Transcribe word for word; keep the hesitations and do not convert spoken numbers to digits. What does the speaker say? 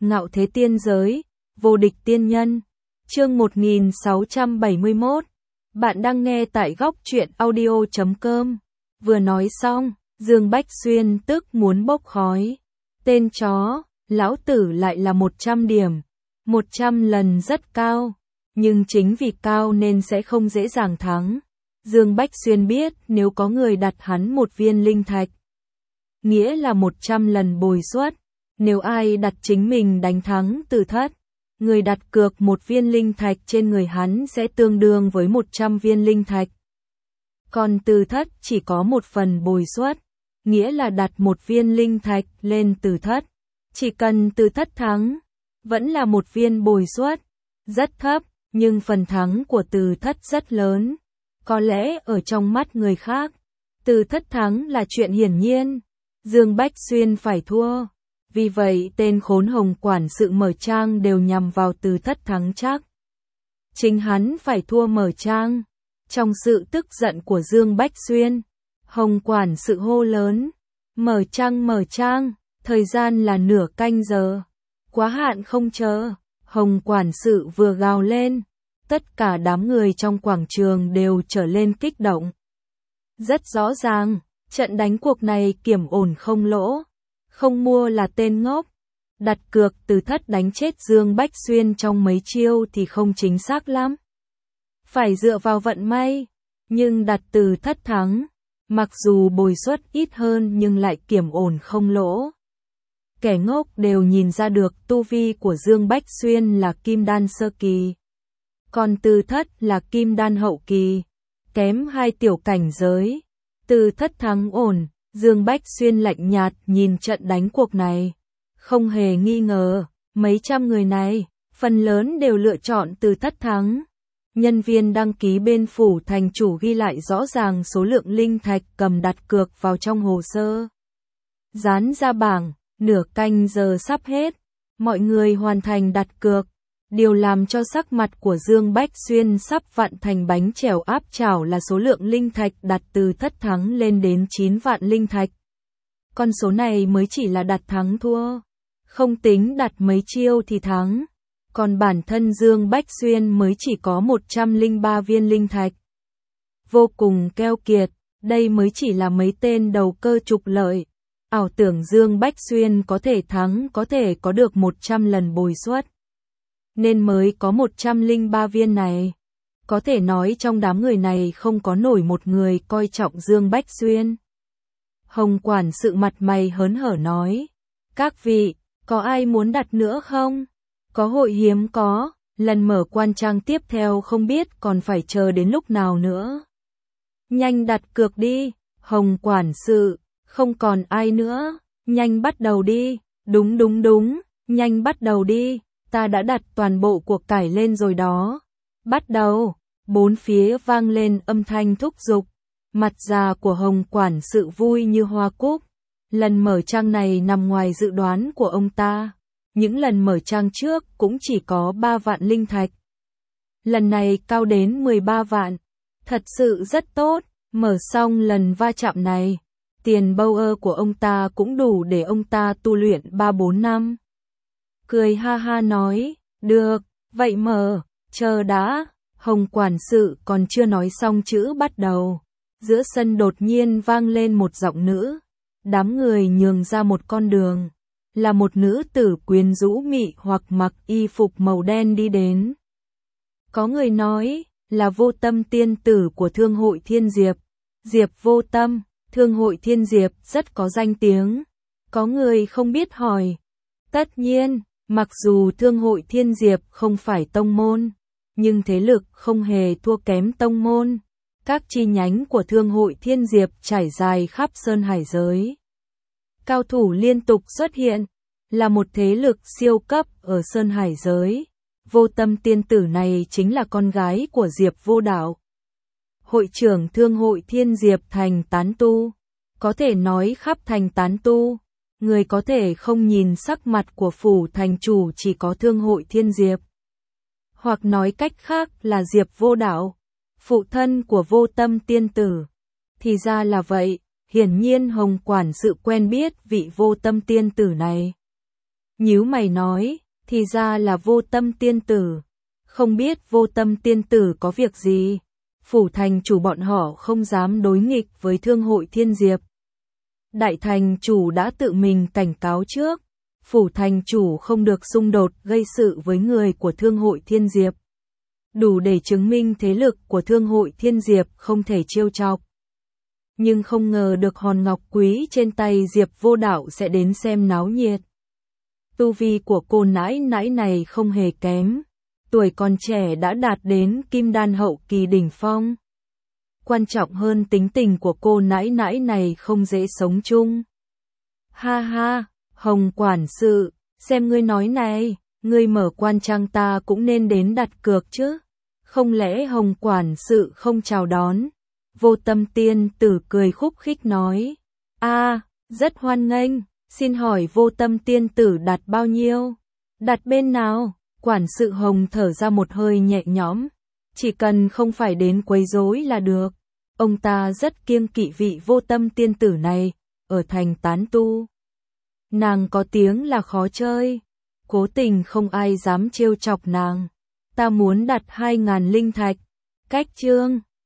Ngạo thế tiên giới, vô địch tiên nhân. Chương một nghìn sáu trăm bảy mươi mốt. Bạn đang nghe tại góc truyện audio chấm com. Vừa nói xong, Dương Bách Xuyên tức muốn bốc khói. Tên chó, lão tử lại là một trăm điểm. một trăm lần rất cao. Nhưng chính vì cao nên sẽ không dễ dàng thắng. Dương Bách Xuyên biết nếu có người đặt hắn một viên linh thạch, nghĩa là một trăm lần bồi suất. Nếu ai đặt chính mình đánh thắng Từ Thất, người đặt cược một viên linh thạch trên người hắn sẽ tương đương với một trăm viên linh thạch. Còn Từ Thất chỉ có một phần bồi suất, nghĩa là đặt một viên linh thạch lên Từ Thất. Chỉ cần Từ Thất thắng, vẫn là một viên bồi suất, rất thấp, nhưng phần thắng của Từ Thất rất lớn. Có lẽ ở trong mắt người khác, Từ Thất thắng là chuyện hiển nhiên, Dương Bách Xuyên phải thua. Vì vậy tên khốn Hồng quản sự mở trang đều nhằm vào Từ Thất thắng chắc. Chính hắn phải thua mở trang. Trong sự tức giận của Dương Bách Xuyên, Hồng quản sự hô lớn, mở trang mở trang, thời gian là nửa canh giờ. Quá hạn không chờ. Hồng quản sự vừa gào lên, tất cả đám người trong quảng trường đều trở lên kích động. Rất rõ ràng, trận đánh cuộc này kiểm ổn không lỗ. Không mua là tên ngốc. Đặt cược Từ Thất đánh chết Dương Bách Xuyên trong mấy chiêu thì không chính xác lắm. Phải dựa vào vận may. Nhưng đặt Từ Thất thắng, mặc dù bồi suất ít hơn nhưng lại kiểm ổn không lỗ. Kẻ ngốc đều nhìn ra được tu vi của Dương Bách Xuyên là kim đan sơ kỳ. Còn Từ Thất là kim đan hậu kỳ. Kém hai tiểu cảnh giới. Từ Thất thắng ổn. Dương Bách Xuyên lạnh nhạt nhìn trận đánh cuộc này. Không hề nghi ngờ, mấy trăm người này, phần lớn đều lựa chọn Từ Thất thắng. Nhân viên đăng ký bên phủ thành chủ ghi lại rõ ràng số lượng linh thạch cầm đặt cược vào trong hồ sơ. Dán ra bảng, nửa canh giờ sắp hết. Mọi người hoàn thành đặt cược. Điều làm cho sắc mặt của Dương Bách Xuyên sắp vặn thành bánh chèo áp chảo là số lượng linh thạch đặt Từ Thất thắng lên đến chín vạn linh thạch. Con số này mới chỉ là đặt thắng thua. Không tính đặt mấy chiêu thì thắng. Còn bản thân Dương Bách Xuyên mới chỉ có một trăm lẻ ba viên linh thạch. Vô cùng keo kiệt, đây mới chỉ là mấy tên đầu cơ trục lợi. Ảo tưởng Dương Bách Xuyên có thể thắng có thể có được một trăm lần bồi suất. Nên mới có một trăm lẻ ba viên này. Có thể nói trong đám người này không có nổi một người coi trọng Dương Bách Xuyên. Hồng quản sự mặt mày hớn hở nói. Các vị, có ai muốn đặt nữa không? Có hội hiếm có, lần mở quan trang tiếp theo không biết còn phải chờ đến lúc nào nữa. Nhanh đặt cược đi, Hồng quản sự, không còn ai nữa, nhanh bắt đầu đi, đúng đúng đúng, nhanh bắt đầu đi. Ta đã đặt toàn bộ cuộc cải lên rồi đó. Bắt đầu, bốn phía vang lên âm thanh thúc giục. Mặt già của Hồng quản sự vui như hoa cúc. Lần mở trang này nằm ngoài dự đoán của ông ta. Những lần mở trang trước cũng chỉ có ba vạn linh thạch. Lần này cao đến mười ba vạn. Thật sự rất tốt. Mở xong lần va chạm này, tiền bâu ơ của ông ta cũng đủ để ông ta tu luyện ba bốn năm. Cười ha ha nói, được, vậy mở, chờ đã. Hồng quản sự còn chưa nói xong chữ bắt đầu. Giữa sân đột nhiên vang lên một giọng nữ. Đám người nhường ra một con đường. Là một nữ tử quyến rũ mị hoặc mặc y phục màu đen đi đến. Có người nói, là Vô Tâm tiên tử của Thương hội Thiên Diệp. Diệp Vô Tâm, Thương hội Thiên Diệp rất có danh tiếng. Có người không biết hỏi. Tất nhiên, mặc dù Thương hội Thiên Diệp không phải tông môn, nhưng thế lực không hề thua kém tông môn. Các chi nhánh của Thương hội Thiên Diệp trải dài khắp Sơn Hải giới. Cao thủ liên tục xuất hiện, là một thế lực siêu cấp ở Sơn Hải giới. Vô Tâm tiên tử này chính là con gái của Diệp Vô Đạo, hội trưởng Thương hội Thiên Diệp thành tán tu. Có thể nói khắp thành tán tu. Người có thể không nhìn sắc mặt của phủ thành chủ chỉ có Thương hội Thiên Diệp. Hoặc nói cách khác là Diệp Vô Đạo, phụ thân của Vô Tâm tiên tử. Thì ra là vậy, hiển nhiên Hồng quản sự quen biết vị Vô Tâm tiên tử này. nhíu mày nói, thì ra là Vô Tâm tiên tử. Không biết Vô Tâm tiên tử có việc gì? Phủ thành chủ bọn họ không dám đối nghịch với Thương hội Thiên Diệp. Đại thành chủ đã tự mình cảnh cáo trước, phủ thành chủ không được xung đột gây sự với người của Thương hội Thiên Diệp. Đủ để chứng minh thế lực của Thương hội Thiên Diệp không thể trêu chọc. Nhưng không ngờ được hòn ngọc quý trên tay Diệp Vô Đạo sẽ đến xem náo nhiệt. Tu vi của cô nãi nãi này không hề kém, tuổi còn trẻ đã đạt đến kim đan hậu kỳ đỉnh phong. Quan trọng hơn tính tình của cô nãi nãi này không dễ sống chung. Ha ha, Hồng quản sự, xem ngươi nói này, ngươi mở quan trang ta cũng nên đến đặt cược chứ. Không lẽ Hồng quản sự không chào đón? Vô Tâm tiên tử cười khúc khích nói. A, rất hoan nghênh, xin hỏi Vô Tâm tiên tử đặt bao nhiêu? Đặt bên nào? Quản sự Hồng thở ra một hơi nhẹ nhõm. Chỉ cần không phải đến quấy rối là được. Ông ta rất kiêng kỵ vị Vô Tâm tiên tử này, ở thành tán tu. Nàng có tiếng là khó chơi, cố tình không ai dám trêu chọc nàng. Ta muốn đặt hai ngàn linh thạch. Cách chương